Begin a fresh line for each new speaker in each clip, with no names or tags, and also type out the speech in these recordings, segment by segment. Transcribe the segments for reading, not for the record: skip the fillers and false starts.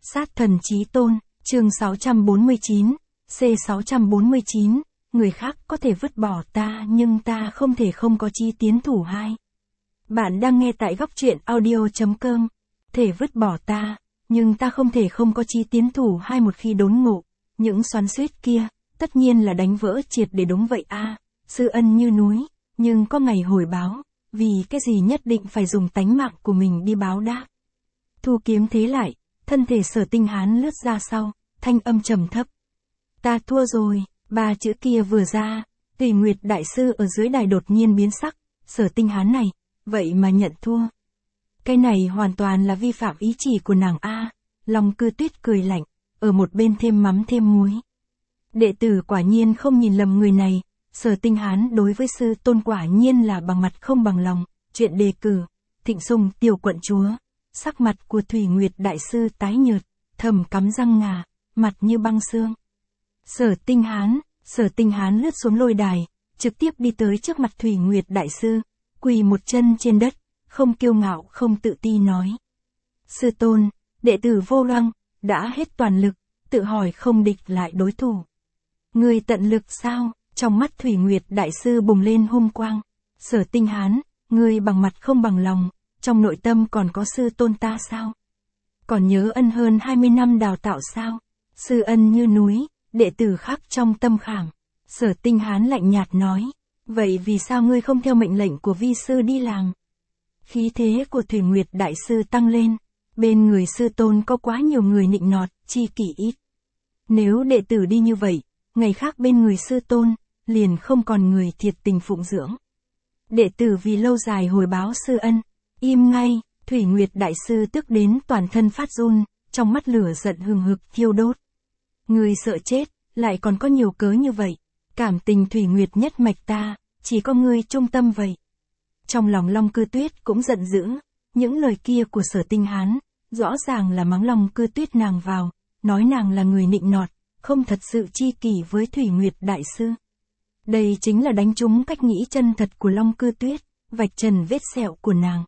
Sát thần chí tôn, chương 649, C649, người khác có thể vứt bỏ ta nhưng ta không thể không có chí tiến thủ hai. Bạn đang nghe tại góc truyện audio.com. Thể vứt bỏ ta, nhưng ta không thể không có chí tiến thủ hai. Một khi đốn ngộ, những xoắn xuýt kia, tất nhiên là đánh vỡ triệt để. Đúng vậy a, sư ân như núi, nhưng có ngày hồi báo, vì cái gì nhất định phải dùng tánh mạng của mình đi báo đáp. Thu kiếm thế lại, thân thể Sở Tinh Hán lướt ra sau, thanh âm trầm thấp. Ta thua rồi, ba chữ kia vừa ra, Tùy Nguyệt đại sư ở dưới đài đột nhiên biến sắc, Sở Tinh Hán này, vậy mà nhận thua. Cái này hoàn toàn là vi phạm ý chỉ của nàng a. Long Cư Tuyết cười lạnh, ở một bên thêm mắm thêm muối. Đệ tử quả nhiên không nhìn lầm người này, Sở Tinh Hán đối với sư tôn quả nhiên là bằng mặt không bằng lòng. Chuyện đề cử, Thịnh Sùng tiểu quận chúa. Sắc mặt của Thủy Nguyệt đại sư tái nhợt, thầm cắm răng ngà, mặt như băng xương. Sở Tinh Hán lướt xuống lôi đài, trực tiếp đi tới trước mặt Thủy Nguyệt đại sư, quỳ một chân trên đất, không kiêu ngạo không tự ti nói. Sư tôn, đệ tử vô lăng, đã hết toàn lực, tự hỏi không địch lại đối thủ. Người tận lực sao? Trong mắt Thủy Nguyệt đại sư bùng lên hung quang. Sở Tinh Hán, người bằng mặt không bằng lòng, trong nội tâm còn có sư tôn ta sao? Còn nhớ ân hơn 20 năm đào tạo sao? Sư ân như núi, đệ tử khắc trong tâm khảm. Sở Tinh Hán lạnh nhạt nói, vậy vì sao ngươi không theo mệnh lệnh của vi sư đi làm? Khí thế của Thủy Nguyệt đại sư tăng lên, bên người sư tôn có quá nhiều người nịnh nọt, chi kỷ ít. Nếu đệ tử đi như vậy, ngày khác bên người sư tôn, liền không còn người thiệt tình phụng dưỡng. Đệ tử vì lâu dài hồi báo sư ân, im ngay. Thủy Nguyệt đại sư tức đến toàn thân phát run, trong mắt lửa giận hừng hực thiêu đốt. Người sợ chết, lại còn có nhiều cớ như vậy. Cảm tình Thủy Nguyệt nhất mạch ta, chỉ có ngươi trung tâm vậy. Trong lòng Long Cư Tuyết cũng giận dữ, những lời kia của Sở Tinh Hán, rõ ràng là mắng Long Cư Tuyết nàng vào, nói nàng là người nịnh nọt, không thật sự chi kỷ với Thủy Nguyệt đại sư. Đây chính là đánh trúng cách nghĩ chân thật của Long Cư Tuyết, vạch trần vết sẹo của nàng.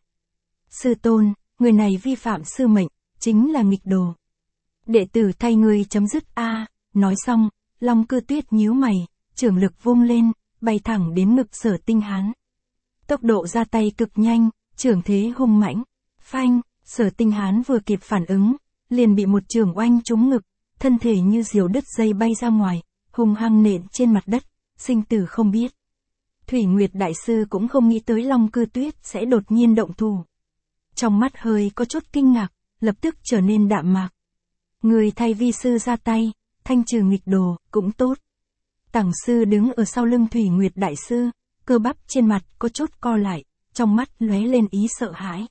Sư tôn, người này vi phạm sư mệnh, chính là nghịch đồ. Đệ tử thay người chấm dứt a. Nói xong, Long Cư Tuyết nhíu mày, trưởng lực vung lên, bay thẳng đến ngực Sở Tinh Hán. Tốc độ ra tay cực nhanh, trưởng thế hung mãnh. Phanh, Sở Tinh Hán vừa kịp phản ứng, liền bị một chưởng oanh trúng ngực, thân thể như diều đứt dây bay ra ngoài, hung hăng nện trên mặt đất, sinh tử không biết. Thủy Nguyệt đại sư cũng không nghĩ tới Long Cư Tuyết sẽ đột nhiên động thủ. Trong mắt hơi có chút kinh ngạc, lập tức trở nên đạm mạc. Người thay vi sư ra tay, thanh trừ nghịch đồ, cũng tốt. Tằng sư đứng ở sau lưng Thủy Nguyệt đại sư, cơ bắp trên mặt có chút co lại, trong mắt lóe lên ý sợ hãi.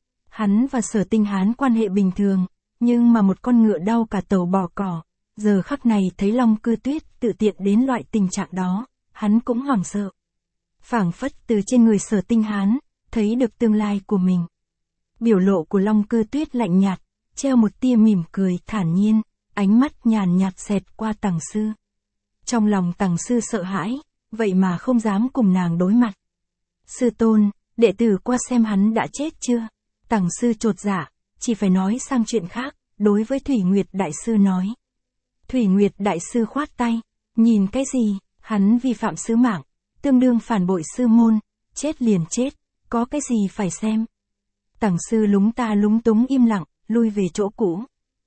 Hắn và Sở Tinh Hán quan hệ bình thường, nhưng mà một con ngựa đau cả tàu bò cỏ, giờ khắc này thấy Long Cư Tuyết tự tiện đến loại tình trạng đó, hắn cũng hoảng sợ. Phảng phất từ trên người Sở Tinh Hán, thấy được tương lai của mình. Biểu lộ của Long Cư Tuyết lạnh nhạt, treo một tia mỉm cười thản nhiên, ánh mắt nhàn nhạt xẹt qua Tằng sư. Trong lòng Tằng sư sợ hãi, vậy mà không dám cùng nàng đối mặt. Sư tôn, đệ tử qua xem hắn đã chết chưa? Tằng sư chột dạ, chỉ phải nói sang chuyện khác, đối với Thủy Nguyệt đại sư nói. Thủy Nguyệt đại sư khoát tay, nhìn cái gì, hắn vi phạm sứ mạng, tương đương phản bội sư môn, chết liền chết, có cái gì phải xem. Tằng sư lúng ta lúng túng im lặng, lui về chỗ cũ.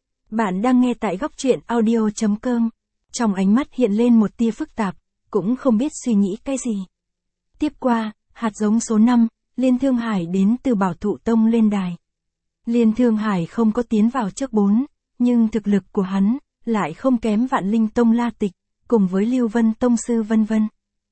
Bạn đang nghe tại góc truyện audio.com. Trong ánh mắt hiện lên một tia phức tạp, cũng không biết suy nghĩ cái gì. Tiếp qua, hạt giống số 5, Liên Thương Hải đến từ Bảo Thụ Tông lên đài. Liên Thương Hải không có tiến vào trước 4, nhưng thực lực của hắn lại không kém Vạn Linh Tông La Tịch, cùng với Lưu Vân Tông sư vân vân.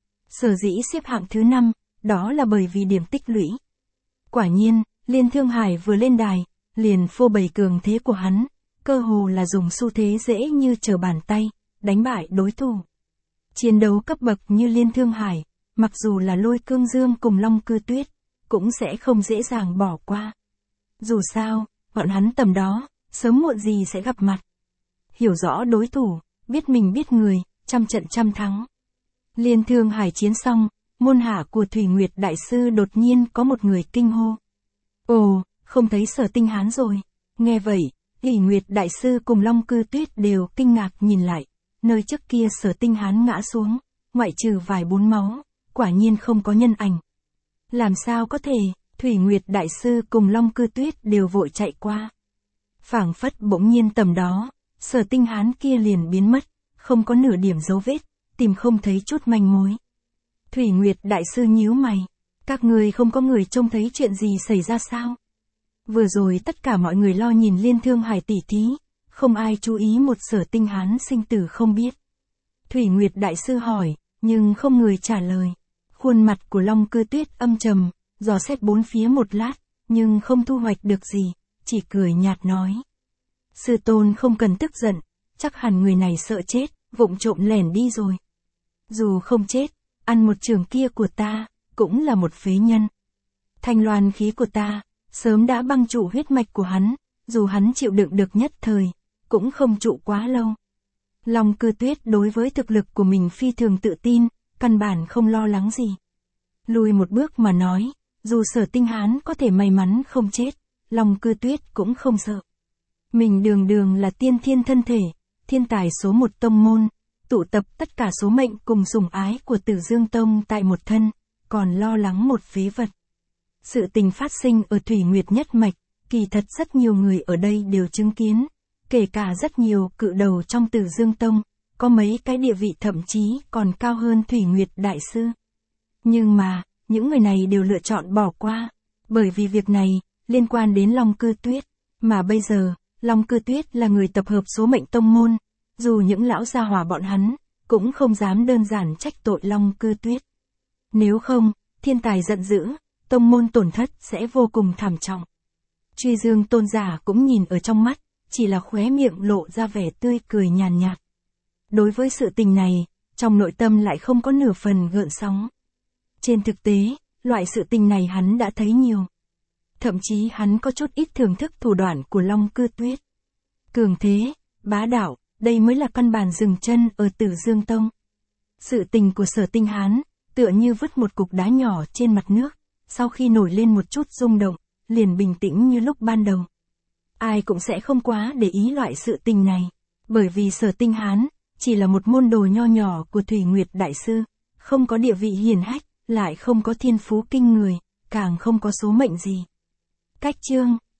Sở dĩ xếp hạng thứ 5, đó là bởi vì điểm tích lũy. Quả nhiên, Liên Thương Hải vừa lên đài, liền phô bày cường thế của hắn, cơ hồ là dùng xu thế dễ như trở bàn tay, đánh bại đối thủ. Chiến đấu cấp bậc như Liên Thương Hải, mặc dù là Lôi Cương Dương cùng Long Cư Tuyết, cũng sẽ không dễ dàng bỏ qua. Dù sao, bọn hắn tầm đó, sớm muộn gì sẽ gặp mặt. Hiểu rõ đối thủ, biết mình biết người, trăm trận trăm thắng. Liên Thương Hải chiến xong, môn hạ của Thủy Nguyệt đại sư đột nhiên có một người kinh hô. Ồ, không thấy Sở Tinh Hán rồi. Nghe vậy, Thủy Nguyệt Đại Sư cùng Long Cư Tuyết đều kinh ngạc nhìn lại, nơi trước kia Sở Tinh Hán ngã xuống, ngoại trừ vài bún máu, quả nhiên không có nhân ảnh. Làm sao có thể, Thủy Nguyệt Đại Sư cùng Long Cư Tuyết đều vội chạy qua. Phảng phất bỗng nhiên tầm đó, Sở Tinh Hán kia liền biến mất, không có nửa điểm dấu vết, tìm không thấy chút manh mối. Thủy Nguyệt Đại Sư nhíu mày, các người không có người trông thấy chuyện gì xảy ra sao? Vừa rồi tất cả mọi người lo nhìn Liên Thương Hải tỷ thí, không ai chú ý một Sở Tinh Hán sinh tử không biết. Thủy Nguyệt Đại Sư hỏi, nhưng không người trả lời. Khuôn mặt của Long Cư Tuyết âm trầm, dò xét bốn phía một lát, nhưng không thu hoạch được gì, chỉ cười nhạt nói. Sư tôn không cần tức giận, chắc hẳn người này sợ chết, vụng trộm lẻn đi rồi. Dù không chết, ăn một trường kia của ta, cũng là một phế nhân. Thanh loan khí của ta, sớm đã băng trụ huyết mạch của hắn, dù hắn chịu đựng được nhất thời, cũng không trụ quá lâu. Long Cư Tuyết đối với thực lực của mình phi thường tự tin, căn bản không lo lắng gì. Lùi một bước mà nói, dù Sở Tinh Hán có thể may mắn không chết, Long Cư Tuyết cũng không sợ. Mình đường đường là tiên thiên thân thể, thiên tài số một tông môn, tụ tập tất cả số mệnh cùng sủng ái của Tử Dương Tông tại một thân, còn lo lắng một phế vật. Sự tình phát sinh ở Thủy Nguyệt nhất mạch, kỳ thật rất nhiều người ở đây đều chứng kiến, kể cả rất nhiều cự đầu trong Tử Dương Tông, có mấy cái địa vị thậm chí còn cao hơn Thủy Nguyệt Đại Sư. Nhưng mà, những người này đều lựa chọn bỏ qua, bởi vì việc này liên quan đến Long Cư Tuyết, mà bây giờ, Long Cư Tuyết là người tập hợp số mệnh tông môn, dù những lão gia hỏa bọn hắn, cũng không dám đơn giản trách tội Long Cư Tuyết. Nếu không, thiên tài giận dữ, tông môn tổn thất sẽ vô cùng thảm trọng. Truy Dương Tôn giả cũng nhìn ở trong mắt, chỉ là khóe miệng lộ ra vẻ tươi cười nhàn nhạt. Đối với sự tình này, trong nội tâm lại không có nửa phần gợn sóng. Trên thực tế, loại sự tình này hắn đã thấy nhiều. Thậm chí hắn có chút ít thưởng thức thủ đoạn của Long Cư Tuyết. Cường thế, bá đạo, đây mới là căn bản dừng chân ở Tử Dương Tông. Sự tình của Sở Tinh Hán, tựa như vứt một cục đá nhỏ trên mặt nước, sau khi nổi lên một chút rung động, liền bình tĩnh như lúc ban đầu. Ai cũng sẽ không quá để ý loại sự tình này, bởi vì Sở Tinh Hán, chỉ là một môn đồ nho nhỏ của Thủy Nguyệt Đại Sư, không có địa vị hiển hách, lại không có thiên phú kinh người, càng không có số mệnh gì. Cách chương